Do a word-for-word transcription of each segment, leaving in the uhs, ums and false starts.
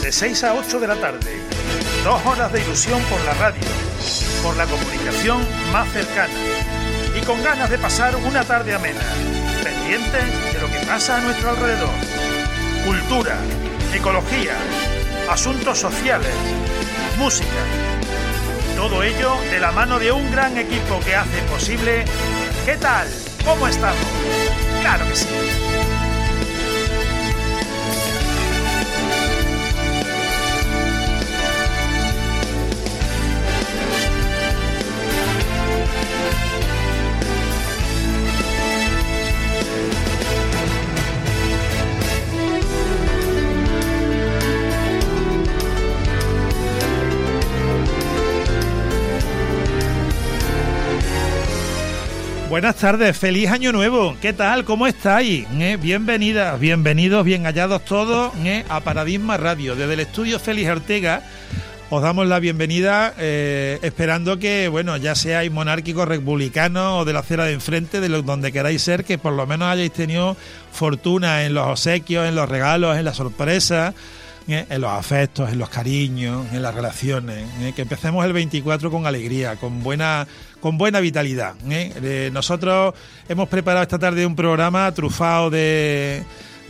de seis a ocho de la tarde. Dos horas de ilusión por la radio, por la comunicación más cercana y con ganas de pasar una tarde amena, pendientes de lo que pasa a nuestro alrededor. Cultura, ecología, asuntos sociales, música. Todo ello de la mano de un gran equipo que hace posible... ¿Qué tal? ¿Cómo estamos? ¡Claro que sí! Buenas tardes, feliz año nuevo. ¿Qué tal? ¿Cómo estáis? ¿Eh? Bienvenidas, bienvenidos, bien hallados todos ¿eh? a Paradigma Radio. Desde el estudio Félix Ortega os damos la bienvenida, eh, esperando que, bueno, ya seáis monárquicos, republicanos o de la acera de enfrente, de lo, donde queráis ser, que por lo menos hayáis tenido fortuna en los obsequios, en los regalos, en las sorpresas, ¿eh? en los afectos, en los cariños, en las relaciones. ¿eh? Que empecemos el veinticuatro con alegría, con buena... con buena vitalidad. ¿eh? Eh, nosotros hemos preparado esta tarde un programa trufado de,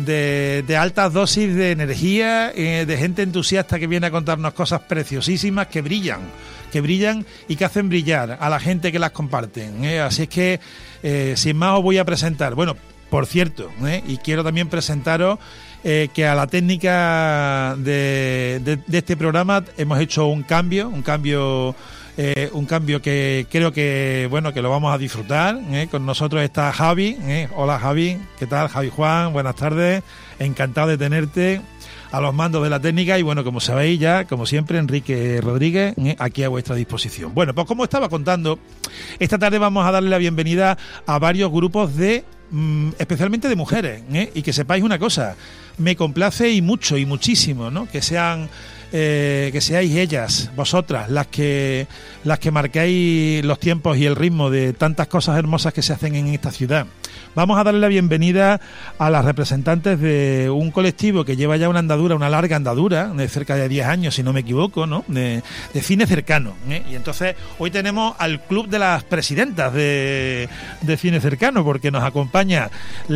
de, de altas dosis de energía, eh, de gente entusiasta que viene a contarnos cosas preciosísimas que brillan, que brillan y que hacen brillar a la gente que las comparten. ¿eh? Así es que, eh, sin más, os voy a presentar. Bueno, por cierto, ¿eh? y quiero también presentaros eh, que a la técnica de, de, de este programa hemos hecho un cambio, un cambio... Eh, un cambio que creo que bueno que lo vamos a disfrutar. ¿eh? Con nosotros está Javi. ¿eh? Hola Javi, ¿qué tal? Javi Juan, buenas tardes, encantado de tenerte a los mandos de la técnica y bueno, como sabéis ya, como siempre, Enrique Rodríguez, ¿eh? aquí a vuestra disposición. Bueno, pues como estaba contando, esta tarde vamos a darle la bienvenida a varios grupos de, mm, especialmente de mujeres, ¿eh? y que sepáis una cosa, me complace y mucho y muchísimo, ¿no? que sean Eh, que seáis ellas, vosotras, las que las que marcáis los tiempos y el ritmo de tantas cosas hermosas que se hacen en esta ciudad. Vamos a darle la bienvenida a las representantes de un colectivo que lleva ya una andadura, una larga andadura, de cerca de diez años, si no me equivoco, ¿no? de, de cine cercano. ¿eh? Y entonces hoy tenemos al club de las presidentas de, de cine cercano, porque nos acompaña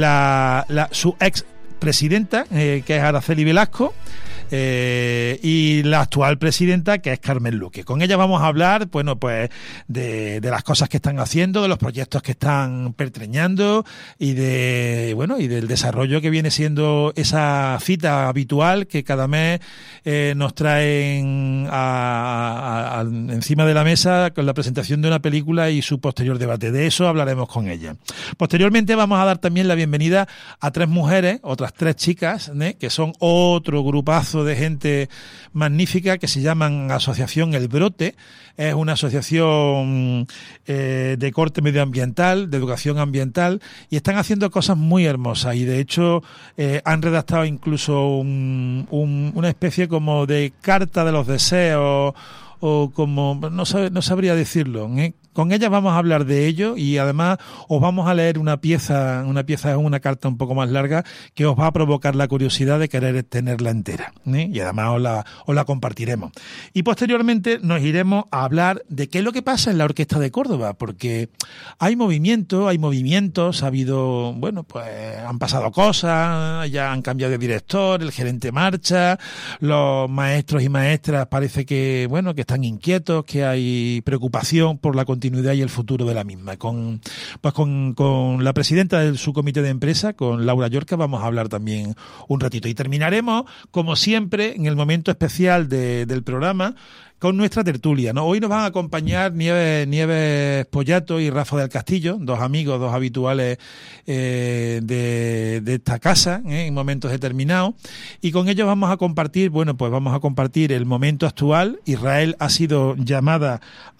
la, la su ex presidenta, eh, que es Araceli Velasco, Eh, y la actual presidenta, que es Carmen Luque. Con ella vamos a hablar, bueno, pues de, de las cosas que están haciendo, de los proyectos que están pertreñando y de, bueno, y del desarrollo que viene siendo esa cita habitual que cada mes eh, nos traen a, a, a, encima de la mesa con la presentación de una película y su posterior debate. De eso hablaremos con ella. Posteriormente vamos a dar también la bienvenida a tres mujeres, otras tres chicas, ¿eh? que son otro grupazo de gente magnífica que se llaman Asociación El Brote. Es una asociación eh, de corte medioambiental, de educación ambiental, y están haciendo cosas muy hermosas y de hecho eh, han redactado incluso un, un, una especie como de carta de los deseos o como, no, sab, no sabría decirlo, ¿eh? Con ellas vamos a hablar de ello y además os vamos a leer una pieza, una pieza, una carta un poco más larga que os va a provocar la curiosidad de querer tenerla entera, ¿eh? Y además os la, os la compartiremos. Y posteriormente nos iremos a hablar de qué es lo que pasa en la Orquesta de Córdoba, porque hay movimiento, hay movimientos, ha habido, bueno, pues han pasado cosas, ya han cambiado de director, el gerente marcha, los maestros y maestras parece que, bueno, que están inquietos, que hay preocupación por la continuidad y el futuro de la misma. Con, pues con, con la presidenta del subcomité de empresa, con Laura Llorca, vamos a hablar también un ratito. Y terminaremos, como siempre, en el momento especial de, del programa, con nuestra tertulia, ¿no? Hoy nos van a acompañar Nieves, Nieves Pollato y Rafa del Castillo, dos amigos, dos habituales eh, de, de esta casa, ¿eh? en momentos determinados, y con ellos vamos a compartir, bueno, pues vamos a compartir el momento actual. Israel ha sido llamada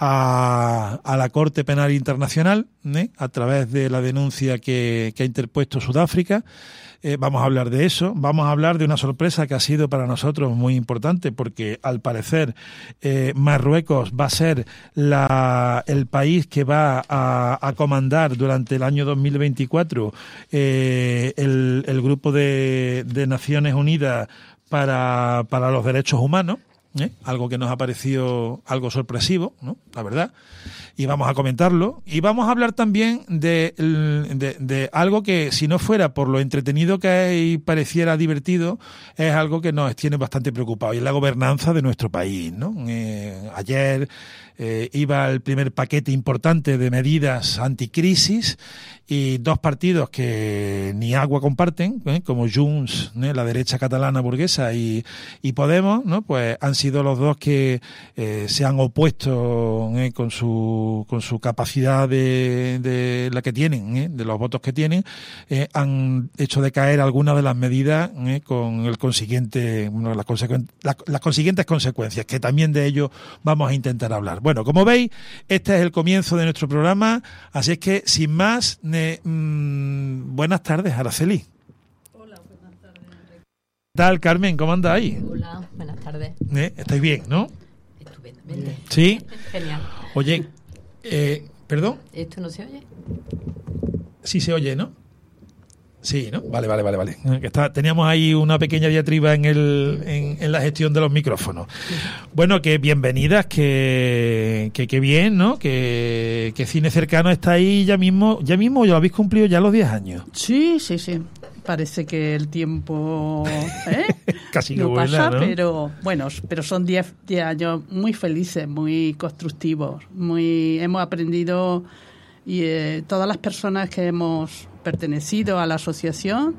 a, a la Corte Penal Internacional, ¿eh? a través de la denuncia que, que ha interpuesto Sudáfrica. Eh, vamos a hablar de eso, vamos a hablar de una sorpresa que ha sido para nosotros muy importante porque al parecer eh, Marruecos va a ser la, el país que va a, a comandar durante el año dos mil veinticuatro eh, el, el grupo de, de Naciones Unidas para, para los derechos humanos. ¿Eh? Algo que nos ha parecido algo sorpresivo, ¿no? La verdad, y vamos a comentarlo, y vamos a hablar también de, de, de algo que, si no fuera por lo entretenido que es y pareciera divertido, es algo que nos tiene bastante preocupados, y es la gobernanza de nuestro país, ¿no? Eh, ayer eh, iba el primer paquete importante de medidas anticrisis, y dos partidos que ni agua comparten, ¿eh? Como Junts, ¿eh? La derecha catalana burguesa, y, y Podemos, ¿no? Pues han sido los dos que eh, se han opuesto, ¿eh? con su con su capacidad de, de la que tienen, ¿eh? De los votos que tienen, eh, han hecho decaer algunas de las medidas, ¿eh? Con el consiguiente, bueno, las, consecuen- las, las consiguientes consecuencias, que también de ello vamos a intentar hablar. Bueno, como veis, este es el comienzo de nuestro programa, así es que, sin más, eh, mmm, buenas tardes, Araceli. Hola, buenas tardes. ¿Qué tal, Carmen? ¿Cómo andáis? Hola, buenas tardes. ¿Eh? ¿Estáis bien, no? Estupendamente. Sí. Genial. Oye, eh, ¿perdón? ¿Esto no se oye? Sí se oye, ¿no? Sí, ¿no? Vale, vale, vale, vale. Que está, teníamos ahí una pequeña diatriba en el en, en la gestión de los micrófonos. Bueno, que bienvenidas, que que, que bien, ¿no? Que, que Cine Cercano está ahí ya mismo, ya mismo ya habéis cumplido ya los diez años. Sí, sí, sí. Parece que el tiempo ¿eh? Casi que no vuela, pasa, ¿no? pero bueno, pero son diez años muy felices, muy constructivos, muy hemos aprendido, y eh, todas las personas que hemos pertenecido a la asociación,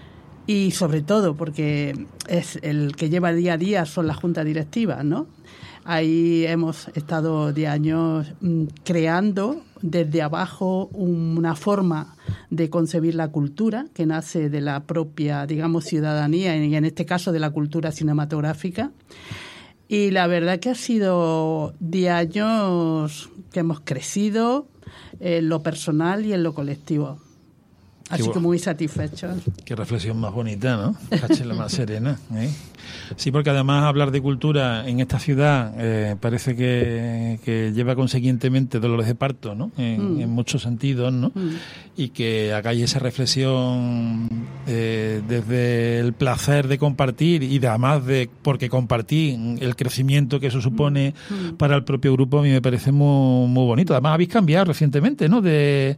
y sobre todo porque es el que lleva día a día son las juntas directivas, ¿no? Ahí hemos estado diez años mm, creando desde abajo una forma de concebir la cultura que nace de la propia, digamos, ciudadanía, y en este caso de la cultura cinematográfica. Y la verdad que ha sido diez años que hemos crecido en lo personal y en lo colectivo. Así Qué que bueno. muy satisfechos. Qué reflexión más bonita, ¿no? Cachela más serena, ¿eh? Sí, porque además hablar de cultura en esta ciudad eh, parece que, que lleva consiguientemente dolores de parto, ¿no? En, Mm. en muchos sentidos, ¿no? Mm. Y que hagáis esa reflexión eh, desde el placer de compartir, y además de porque compartí el crecimiento que eso supone Mm. para el propio grupo, a mí me parece muy, muy bonito. Además habéis cambiado recientemente, ¿no? De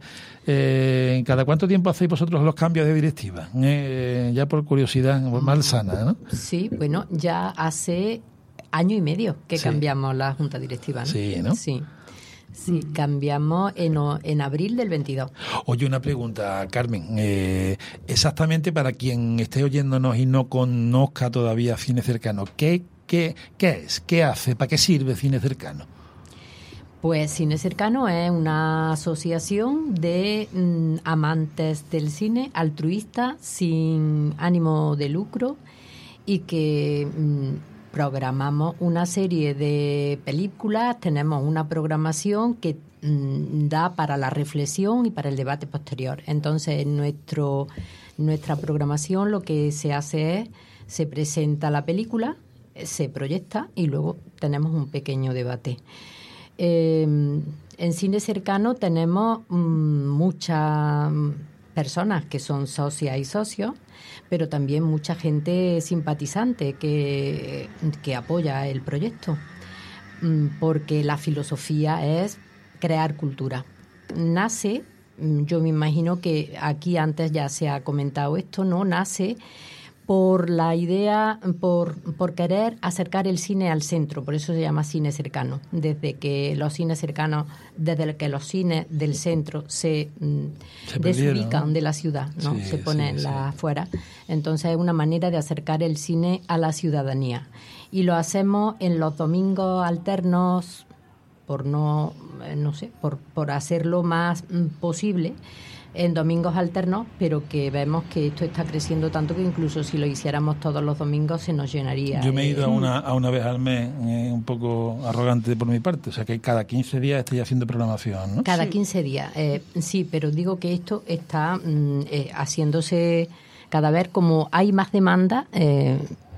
eh, ¿cada cuánto tiempo hacéis vosotros los cambios de directiva? Eh, ya por curiosidad malsana, ¿no? Sí, bueno, ya hace año y medio que Sí. cambiamos la junta directiva, ¿no? Sí, ¿no? Sí. Sí, cambiamos en, o- en abril del veintidós. Oye, una pregunta, Carmen. Eh, exactamente para quien esté oyéndonos y no conozca todavía Cine Cercano, ¿qué, qué, qué es? ¿Qué hace? ¿Para qué sirve Cine Cercano? Pues Cine Cercano es una asociación de mm, amantes del cine, altruista, sin ánimo de lucro, y que mm, programamos una serie de películas, tenemos una programación que mm, da para la reflexión y para el debate posterior. Entonces, en nuestro, nuestra programación lo que se hace es, se presenta la película, se proyecta y luego tenemos un pequeño debate. Eh, en Cine Cercano tenemos mm, muchas personas que son socias y socios, pero también mucha gente simpatizante que, que apoya el proyecto, mm, porque la filosofía es crear cultura. Nace, mm, yo me imagino que aquí antes ya se ha comentado esto, ¿no? Nace por la idea, por, por querer acercar el cine al centro, por eso se llama Cine Cercano. Desde que los cines cercanos, desde que los cines del centro se, Se desubican, perdieron, ¿no? de la ciudad, ¿no? Sí, Se ponen sí, sí. las afuera. Entonces es una manera de acercar el cine a la ciudadanía. Y lo hacemos en los domingos alternos, por no, eh, no sé, por, por hacerlo más mm, posible, en domingos alternos, pero que vemos que esto está creciendo tanto que incluso si lo hiciéramos todos los domingos se nos llenaría. Yo me he eh, ido a una, a una vez al mes, eh, un poco arrogante por mi parte, o sea que cada quince días estoy haciendo programación, ¿no? Cada Sí. quince días, eh, sí, pero digo que esto está mm, eh, haciéndose cada vez como hay más demanda. Eh,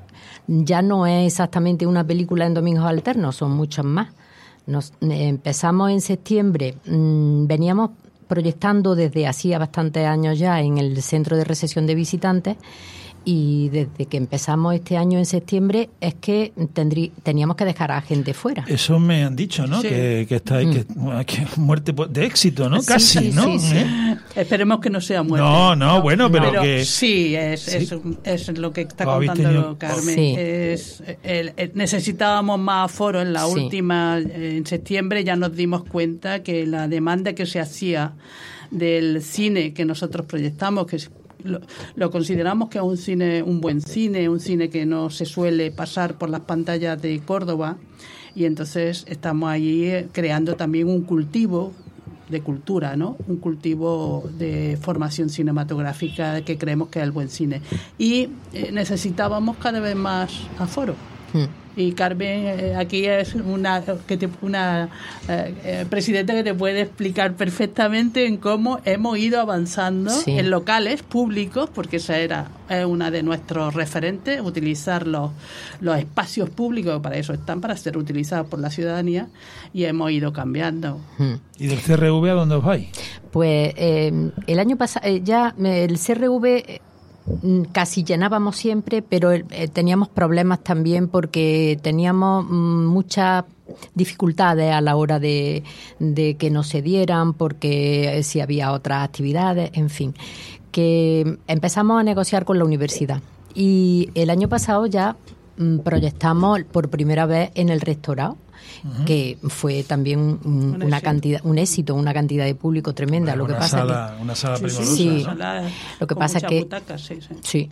ya no es exactamente una película en domingos alternos, son muchas más. Nos, eh, empezamos en septiembre, mm, veníamos proyectando desde hacía bastantes años ya en el Centro de Recepción de Visitantes, y desde que empezamos este año en septiembre es que tendrí, teníamos que dejar a gente fuera. Eso me han dicho, ¿no? Sí. Que, que está que, que muerte de éxito, ¿no? Casi, sí, ¿no? Sí, sí. ¿Eh? Esperemos que no sea muerte. No, no, bueno, pero, pero que... Sí, es, ¿Sí? Es, es lo que está ¿Lo contando tenido? Carmen. Sí. Es, el, el, necesitábamos más aforo en la sí. última, en septiembre ya nos dimos cuenta que la demanda que se hacía del cine que nosotros proyectamos, que Lo, lo consideramos que es un cine, un buen cine, un cine que no se suele pasar por las pantallas de Córdoba, y entonces estamos allí creando también un cultivo de cultura, ¿no? Un cultivo de formación cinematográfica que creemos que es el buen cine. Y eh, necesitábamos cada vez más aforo. Hmm. Y Carmen eh, aquí es una que te, una eh, eh, presidenta que te puede explicar perfectamente en cómo hemos ido avanzando sí. en locales públicos, porque esa era es una de nuestros referentes, utilizar los, los espacios públicos, para eso están, para ser utilizados por la ciudadanía, y hemos ido cambiando. Hmm. ¿Y del C R V a dónde os vais? Pues eh, el año pasado eh, ya el C R V casi llenábamos siempre, pero eh, teníamos problemas también porque teníamos mm, muchas dificultades a la hora de, de que nos se dieran, porque eh, si había otras actividades, en fin, que empezamos a negociar con la universidad. Y el año pasado ya mm, proyectamos por primera vez en el rectorado, uh-huh. que fue también un, un, una cantidad, un éxito, una cantidad de público tremenda. Bueno, lo que una pasa sala, que una sala sí, primorosa, sí. ¿no? Lo que pasa es que butacas, sí, sí. sí.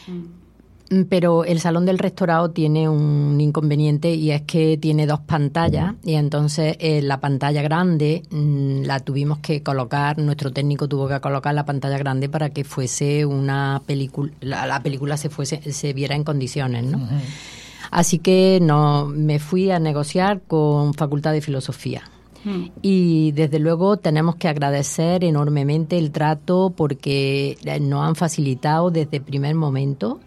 Mm. Pero el salón del rectorado tiene un inconveniente, y es que tiene dos pantallas, y entonces eh, la pantalla grande mmm, la tuvimos que colocar, nuestro técnico tuvo que colocar la pantalla grande para que fuese una película, la, la película se fuese se viera en condiciones, ¿no? Uh-huh. Así que no, me fui a negociar con Facultad de Filosofía. Mm. Y desde luego tenemos que agradecer enormemente el trato, porque nos han facilitado desde el primer momento.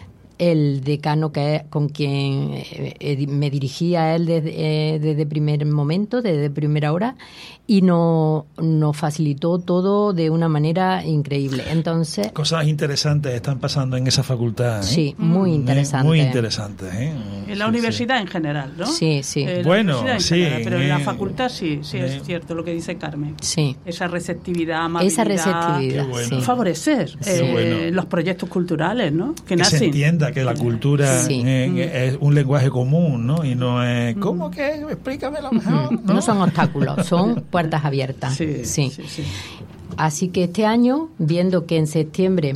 El decano, que es con quien eh, me dirigía a él desde, eh, desde el primer momento, desde primera hora, y nos no facilitó todo de una manera increíble. Entonces, cosas interesantes están pasando en esa facultad, ¿eh? Sí, muy interesantes. Muy interesantes, ¿eh? En la sí, universidad sí. en general, ¿no? Sí, sí. Eh, bueno, sí. General, pero eh, en la facultad sí, sí eh, es cierto lo que dice Carmen. Sí. Esa receptividad, amabilidad. Esa receptividad, bueno. sí. Favorecer eh, bueno. los proyectos culturales, ¿no? Que, que nacen. se entienda que la cultura sí. eh, es un lenguaje común, ¿no? Y no es, ¿cómo que? Explícamelo mejor. No, no son obstáculos, son puertas abiertas. Sí, sí. sí, sí. Así que este año, viendo que en septiembre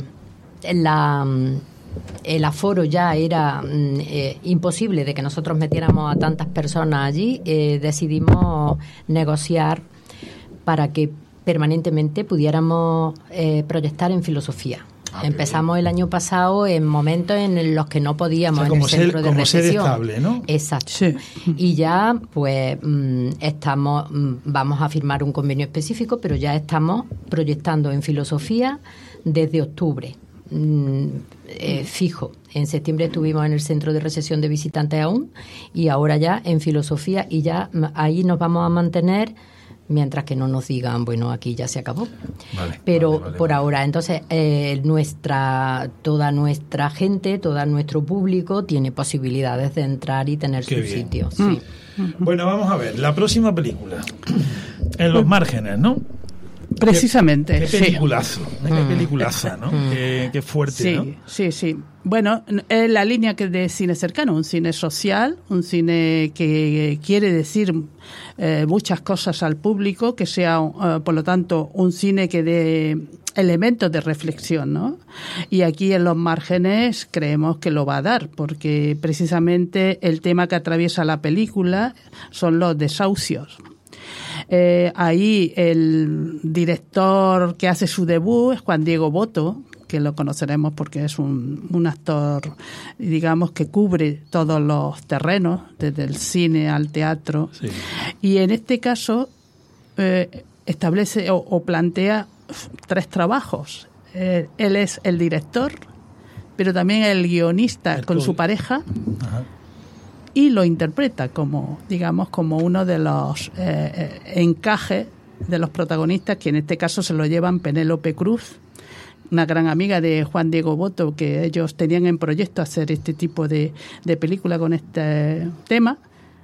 la, el aforo ya era eh, imposible de que nosotros metiéramos a tantas personas allí, eh, decidimos negociar para que permanentemente pudiéramos eh, proyectar en filosofía. Ah, Empezamos el año pasado en momentos en los que no podíamos, o sea, como en el centro ser, de como recepción. sede estable, ¿no? Exacto. Sí. Y ya, pues, estamos, vamos a firmar un convenio específico, pero ya estamos proyectando en filosofía desde octubre, eh, fijo. En septiembre estuvimos en el centro de recepción de visitantes aún, y ahora ya en filosofía, y ya ahí nos vamos a mantener mientras que no nos digan, bueno, aquí ya se acabó. Vale, pero vale, vale, por vale. ahora, entonces, eh, nuestra toda nuestra gente, todo nuestro público tiene posibilidades de entrar y tener Qué su bien. sitio. Mm. Sí. Bueno, vamos a ver, la próxima película, En los márgenes, ¿no? Precisamente. Qué, qué peliculazo, sí. qué peliculaza, ¿no? Qué, qué fuerte, sí, ¿no? Sí, sí. Bueno, es la línea que de cine cercano, un cine social, un cine que quiere decir eh, muchas cosas al público, que sea, uh, por lo tanto, un cine que dé elementos de reflexión, ¿no? Y aquí en Los Márgenes creemos que lo va a dar, porque precisamente el tema que atraviesa la película son los desahucios. Eh, ahí el director que hace su debut es Juan Diego Boto, que lo conoceremos porque es un, un actor, digamos, que cubre todos los terrenos, desde el cine al teatro. Sí. Y en este caso eh, establece o, o plantea tres trabajos. Eh, él es el director, pero también el guionista el con su pareja. Ajá. Y lo interpreta como, digamos, como uno de los eh, encajes de los protagonistas, que en este caso se lo llevan Penélope Cruz, una gran amiga de Juan Diego Boto, que ellos tenían en proyecto hacer este tipo de, de película con este tema,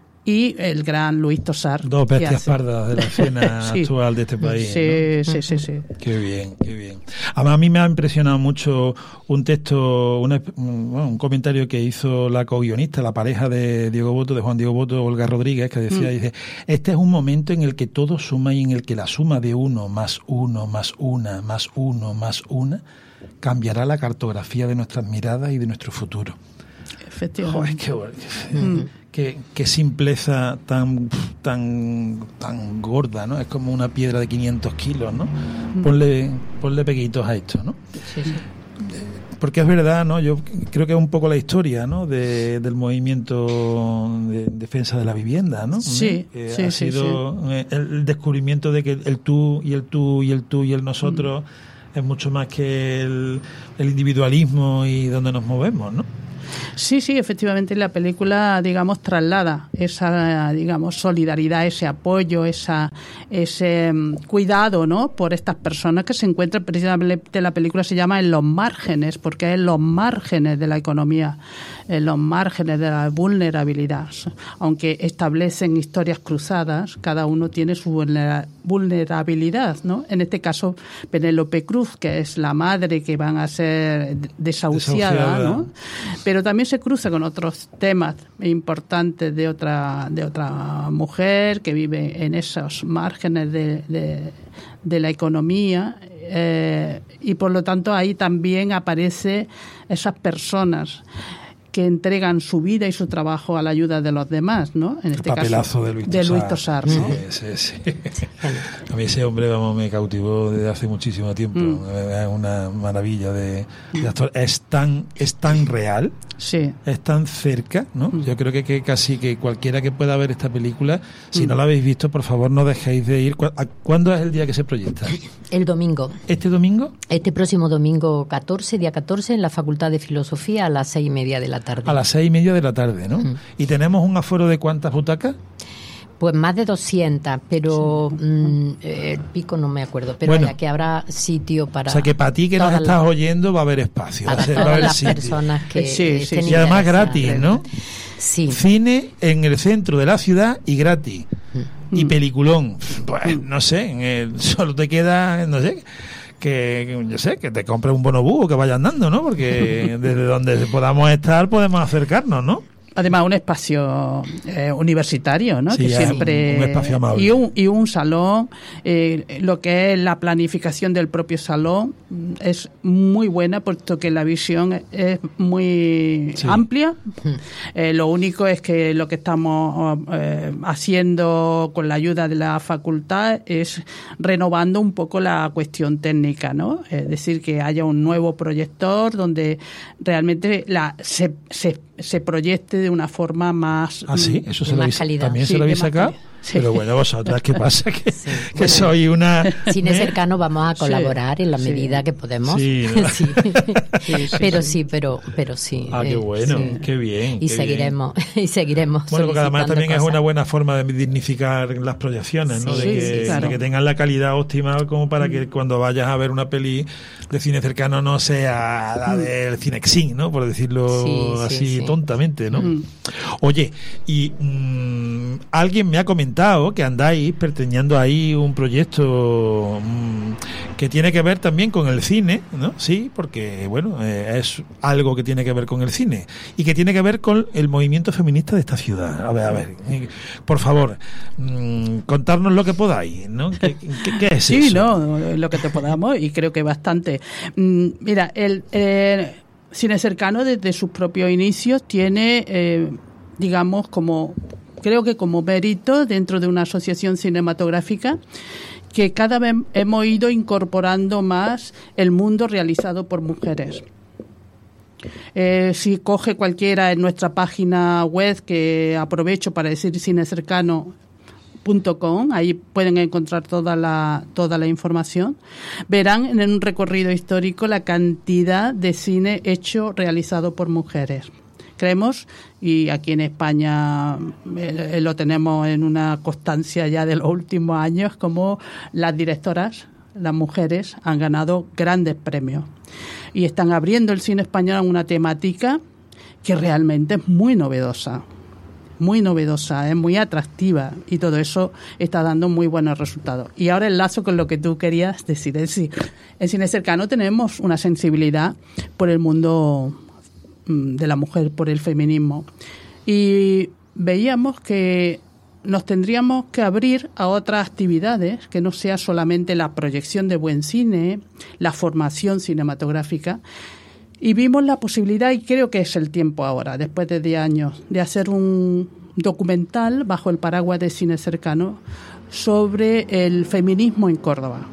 y el gran Luis Tosar. Dos bestias pardas de la escena sí. actual de este país. Sí, ¿no? sí, sí, sí. Qué bien, qué bien. Además, a mí me ha impresionado mucho un texto, una, bueno, un comentario que hizo la co-guionista, la pareja de Diego Boto, de Juan Diego Boto, Olga Rodríguez, que decía, mm. dice, este es un momento en el que todo suma y en el que la suma de uno más uno más una más uno más una cambiará la cartografía de nuestras miradas y de nuestro futuro. Efectivamente. Joder, qué, mm. qué, qué simpleza tan tan tan gorda, ¿no? Es como una piedra de quinientos kilos, ¿no? Mm. Ponle, ponle peguitos a esto, ¿no? Sí, sí. Porque es verdad, ¿no? Yo creo que es un poco la historia, ¿no? De, del movimiento de defensa de la vivienda, ¿no? Sí, eh, sí, ha sí, sido sí. el descubrimiento de que el tú y el tú y el tú y el nosotros mm. es mucho más que el, el individualismo y donde nos movemos, ¿no? Sí, sí, efectivamente la película, digamos, traslada esa, digamos, solidaridad, ese apoyo, esa, ese cuidado, ¿no?, por estas personas que se encuentran, precisamente la película se llama En los márgenes, porque es en los márgenes de la economía, en los márgenes de la vulnerabilidad. Aunque establecen historias cruzadas, cada uno tiene su vulnerabilidad, ¿no? En este caso, Penélope Cruz, que es la madre que van a ser desahuciada, desahuciada. ¿no? Pero también se cruza con otros temas importantes de otra de otra mujer que vive en esos márgenes de, de, de la economía, eh, y por lo tanto ahí también aparecen esas personas que entregan su vida y su trabajo a la ayuda de los demás, ¿no? En este el papelazo caso de Luis de Tosar, Luis Tosar, ¿no? Sí, sí, sí. A mí ese hombre, vamos, me cautivó desde hace muchísimo tiempo. Mm. Es una maravilla de, de actor. Es tan, es tan real, sí. es tan cerca, ¿no? Mm. Yo creo que, que casi que cualquiera que pueda ver esta película, si mm. no la habéis visto, por favor, no dejéis de ir. ¿Cuándo es el día que se proyecta? El domingo. ¿Este domingo? Este próximo domingo catorce, día catorce, en la Facultad de Filosofía a las seis y media de la tarde. A las seis y media de la tarde, ¿no? Uh-huh. ¿Y tenemos un aforo de cuántas butacas? Pues más de doscientas, pero sí. mmm, el pico no me acuerdo, pero bueno, vaya que habrá sitio para... O sea, que para ti que nos estás las, oyendo va a haber espacio. Para va a ser, todas va a haber las sitio. personas que sí, sí, y además gratis, ¿no? Sí. Cine en el centro de la ciudad y gratis. Uh-huh. Y peliculón. Pues, no sé, en el, solo te queda, no sé... Que, yo sé, que te compres un bonobús o que vaya andando, ¿no? Porque desde donde podamos estar podemos acercarnos, ¿no? Además, un espacio eh, universitario, ¿no? Sí, que siempre un espacio amable. Y un, y un salón, eh, lo que es la planificación del propio salón es muy buena, puesto que la visión es muy sí. amplia. Eh, lo único es que lo que estamos eh, haciendo con la ayuda de la facultad es renovando un poco la cuestión técnica, ¿no? Es decir, que haya un nuevo proyector donde realmente la se, se se proyecte de una forma más... ¿Ah, sí? ¿Eso se lo habéis, también sí, se lo habéis sacado? Sí. Pero bueno, vosotras, ¿qué pasa? Que, sí. que bueno, soy una... Cine Cercano vamos a colaborar sí. en la medida sí. que podemos. Sí, ¿no? sí. sí, sí pero sí, pero pero sí. Ah, qué bueno, sí. qué bien. Y qué seguiremos, bien. y seguiremos Bueno, porque además también cosas. es una buena forma de dignificar las proyecciones, ¿no? Sí, de, que, sí, claro. de que tengan la calidad óptima como para que cuando vayas a ver una peli de Cine Cercano no sea la del Cinexin, ¿no? Por decirlo sí, así sí, sí. tontamente, ¿no? Mm. Oye, y mmm, alguien me ha comentado que andáis perteniendo ahí un proyecto mmm, que tiene que ver también con el cine, ¿no? Sí, porque, bueno, eh, es algo que tiene que ver con el cine y que tiene que ver con el movimiento feminista de esta ciudad. A ver, a ver, eh, por favor, mmm, contarnos lo que podáis, ¿no? ¿Qué, qué, qué es sí, eso? Sí, no, lo que te podamos, y creo que bastante. Mm, mira, el... Eh, Cine Cercano desde sus propios inicios tiene, eh, digamos, como creo que como mérito dentro de una asociación cinematográfica que cada vez hemos ido incorporando más el mundo realizado por mujeres. Eh, si coge cualquiera en nuestra página web, que aprovecho para decir cinecercano punto com, ahí pueden encontrar toda la toda la información. Verán en un recorrido histórico la cantidad de cine hecho realizado por mujeres. Creemos, y aquí en España eh, lo tenemos en una constancia ya de los últimos años, como las directoras las mujeres han ganado grandes premios y están abriendo el cine español a una temática que realmente es muy novedosa, muy novedosa, es muy atractiva y todo eso está dando muy buenos resultados. Y ahora enlazo con lo que tú querías decir. En sí, en Cine Cercano tenemos una sensibilidad por el mundo de la mujer, por el feminismo. Y veíamos que nos tendríamos que abrir a otras actividades, que no sea solamente la proyección de buen cine, la formación cinematográfica. Y vimos la posibilidad, y creo que es el tiempo ahora, después de diez años, de hacer un documental bajo el paraguas de Cine Cercano sobre el feminismo en Córdoba.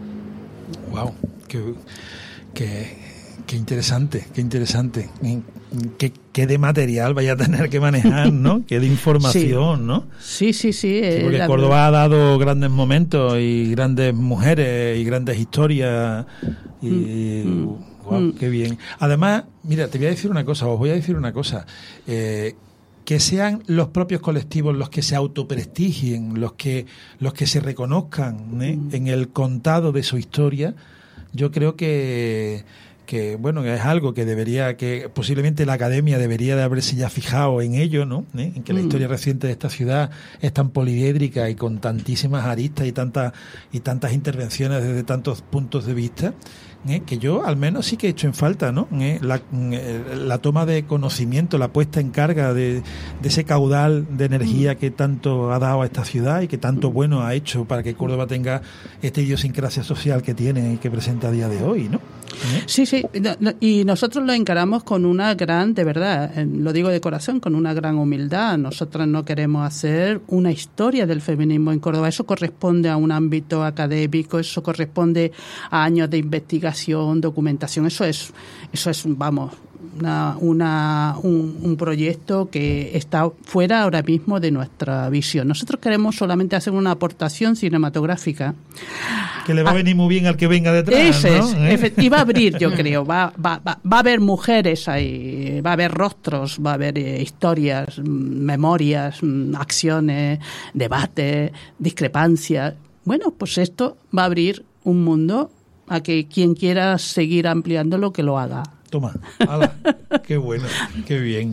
Wow, qué, qué, qué interesante, qué interesante. Qué, qué de material vaya a tener que manejar, ¿no? Qué de información, sí. ¿no? Sí, sí, sí. sí porque Córdoba ha dado grandes momentos y grandes mujeres y grandes historias y... Mm. Wow, mm. Qué bien. Además, mira, te voy a decir una cosa, os voy a decir una cosa. Eh, que sean los propios colectivos los que se autoprestigien, los que los que se reconozcan ¿eh? mm. en el contado de su historia, yo creo que que bueno que es algo que debería, que posiblemente la academia debería de haberse ya fijado en ello, ¿no? ¿Eh? En que la historia reciente de esta ciudad es tan poliédrica y con tantísimas aristas y tantas y tantas intervenciones desde tantos puntos de vista. ¿Eh? Que yo al menos sí que he hecho en falta, ¿no? ¿Eh? La, la toma de conocimiento, la puesta en carga de, de ese caudal de energía que tanto ha dado a esta ciudad y que tanto bueno ha hecho para que Córdoba tenga esta idiosincrasia social que tiene y que presenta a día de hoy, ¿no? ¿Eh? Sí, sí, y nosotros lo encaramos con una gran, de verdad, lo digo de corazón, con una gran humildad. Nosotros no queremos hacer una historia del feminismo en Córdoba, eso corresponde a un ámbito académico, eso corresponde a años de investigación, documentación, eso es, eso es, vamos, una, una un, un proyecto que está fuera ahora mismo de nuestra visión. Nosotros queremos solamente hacer una aportación cinematográfica que le va a venir muy bien al que venga detrás, Ese ¿no? es, ¿Eh? Y va a abrir, yo creo, va, va, va, va a haber mujeres ahí, va a haber rostros, va a haber eh, historias, memorias, acciones, debates, discrepancias. Bueno, pues esto va a abrir un mundo a que quien quiera seguir ampliándolo, que lo haga. Toma, ala, qué bueno, qué bien,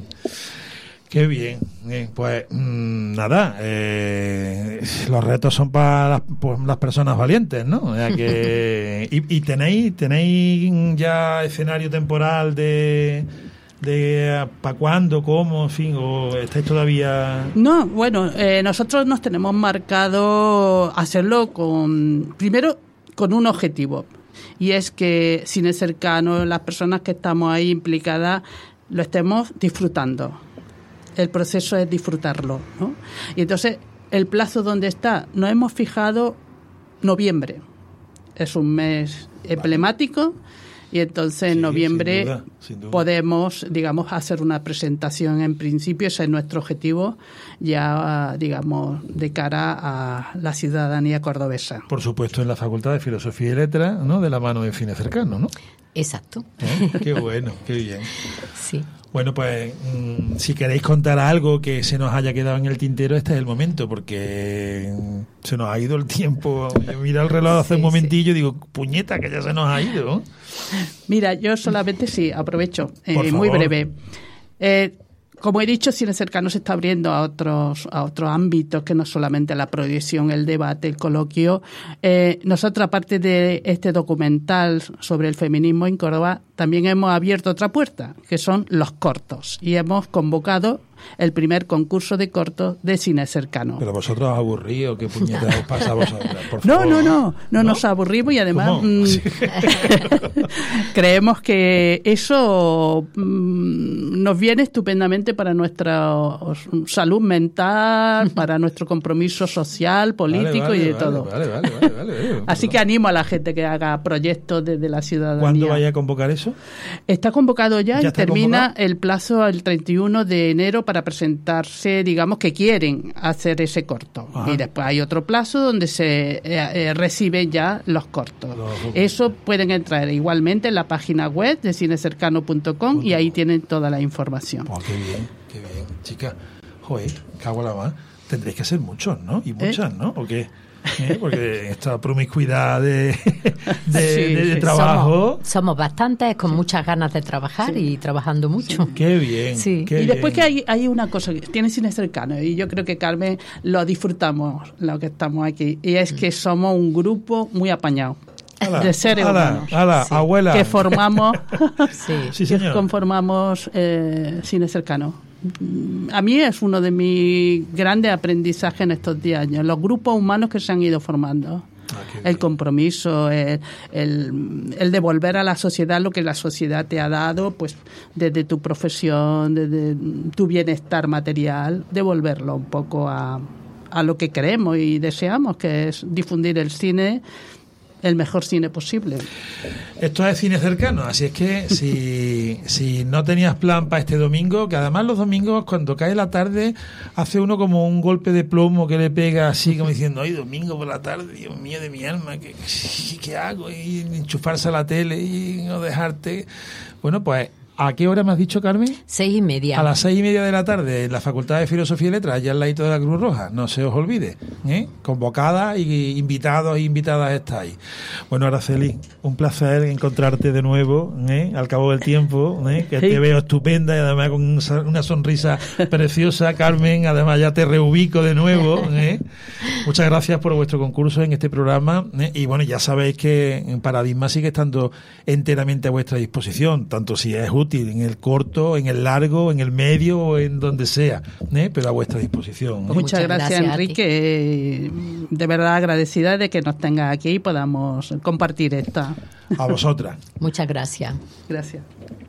qué bien. Eh, pues mmm, nada, eh, los retos son para las, pues, las personas valientes, ¿no? O sea que, y, y tenéis, tenéis ya escenario temporal de... de para cuándo, cómo, en fin, o estáis todavía... No, bueno, eh, nosotros nos tenemos marcado hacerlo con, primero, con un objetivo. Y es que Cine Cercano, las personas que estamos ahí implicadas, lo estemos disfrutando. El proceso es disfrutarlo, ¿no? Y entonces, el plazo donde está, nos hemos fijado noviembre. Es un mes emblemático. Y entonces en sí, noviembre sin duda, sin duda. podemos, digamos, hacer una presentación en principio, ese es nuestro objetivo, ya, digamos, de cara a la ciudadanía cordobesa. Por supuesto, en la Facultad de Filosofía y Letras, ¿no? De la mano de Cine Cercano, ¿no? Exacto. ¿Eh? Qué bueno, qué bien. Sí. Bueno, pues mmm, si queréis contar algo que se nos haya quedado en el tintero, este es el momento, porque se nos ha ido el tiempo. Yo mira el reloj hace sí, un momentillo y sí. digo, puñeta, que ya se nos ha ido. Mira, yo solamente sí, aprovecho, eh, muy breve. Eh, como he dicho, Cine Cercano se está abriendo a otros a otros ámbitos que no solamente la proyección, el debate, el coloquio. Eh, nosotros, aparte de este documental sobre el feminismo en Córdoba, también hemos abierto otra puerta, que son los cortos. Y hemos convocado el primer concurso de cortos de Cine Cercano. Pero vosotros os aburrís, ¿o qué puñetas os pasa a vosotros? Por no, favor. no, no, no, no nos aburrimos y además mmm, creemos que eso mmm, nos viene estupendamente para nuestra salud mental, para nuestro compromiso social, político vale, vale, y de vale, todo. Vale, vale, vale, vale, vale. Así que animo a la gente que haga proyectos desde la ciudadanía. ¿Cuándo vaya a convocar eso? Está convocado ya, ¿Ya y termina convocado? El plazo el treinta y uno de enero para presentarse, digamos, que quieren hacer ese corto. Ajá. Y después hay otro plazo donde se eh, eh, reciben ya los cortos. Los... Eso pueden entrar igualmente en la página web de cinecercano punto com y ahí tienen toda la información. Oh, qué bien, qué bien. Chica, joder, cago en la mano. Tendréis que hacer muchos, ¿no? Y muchas, ¿Eh? ¿no? ¿O qué? ¿eh? Porque esta promiscuidad de, de, Sí, de, de sí. trabajo... Somos, somos bastantes, con Sí. muchas ganas de trabajar Sí. y trabajando mucho. Qué bien, Sí. qué Y después que bien. hay, hay una cosa que tiene cine cercano, y yo creo que Carmen lo disfrutamos, lo que estamos aquí, y es que somos un grupo muy apañado Ala, de seres ala, humanos ala, Sí. abuela. que formamos Sí. Sí, que señor. conformamos eh, cine cercano. Mm, A mí es uno de mis grandes aprendizajes en estos diez años, los grupos humanos que se han ido formando. Ah, qué El bien. compromiso, el, el, el devolver a la sociedad lo que la sociedad te ha dado, pues desde tu profesión, desde tu bienestar material, devolverlo un poco a, a lo que queremos y deseamos, que es difundir el cine, el mejor cine posible. Esto es cine cercano, así es que si, si no tenías plan para este domingo, que además los domingos cuando cae la tarde hace uno como un golpe de plomo que le pega así como diciendo, ay, domingo por la tarde, Dios mío de mi alma, ¿qué, qué hago? Y enchufarse a la tele y no dejarte. Bueno, pues ¿a qué hora me has dicho, Carmen? Seis y media. A las seis y media de la tarde en la Facultad de Filosofía y Letras, allá al ladito de la Cruz Roja, no se os olvide, ¿eh? Convocadas y invitados e invitadas estáis. Bueno, Araceli, un placer encontrarte de nuevo, ¿eh? Al cabo del tiempo, ¿eh? Que Sí. te veo estupenda y además con un sa- una sonrisa preciosa, Carmen, además ya te reubico de nuevo, ¿eh? Muchas gracias por vuestro concurso en este programa, ¿eh? Y bueno, ya sabéis que en Paradigma sigue estando enteramente a vuestra disposición, tanto si es útil en el corto, en el largo, en el medio o en donde sea, ¿eh? Pero a vuestra disposición, ¿eh? Muchas, Muchas gracias, gracias a ti. Enrique. De verdad agradecida de que nos tengas aquí y podamos compartir esta. A vosotras. Muchas gracias. Gracias.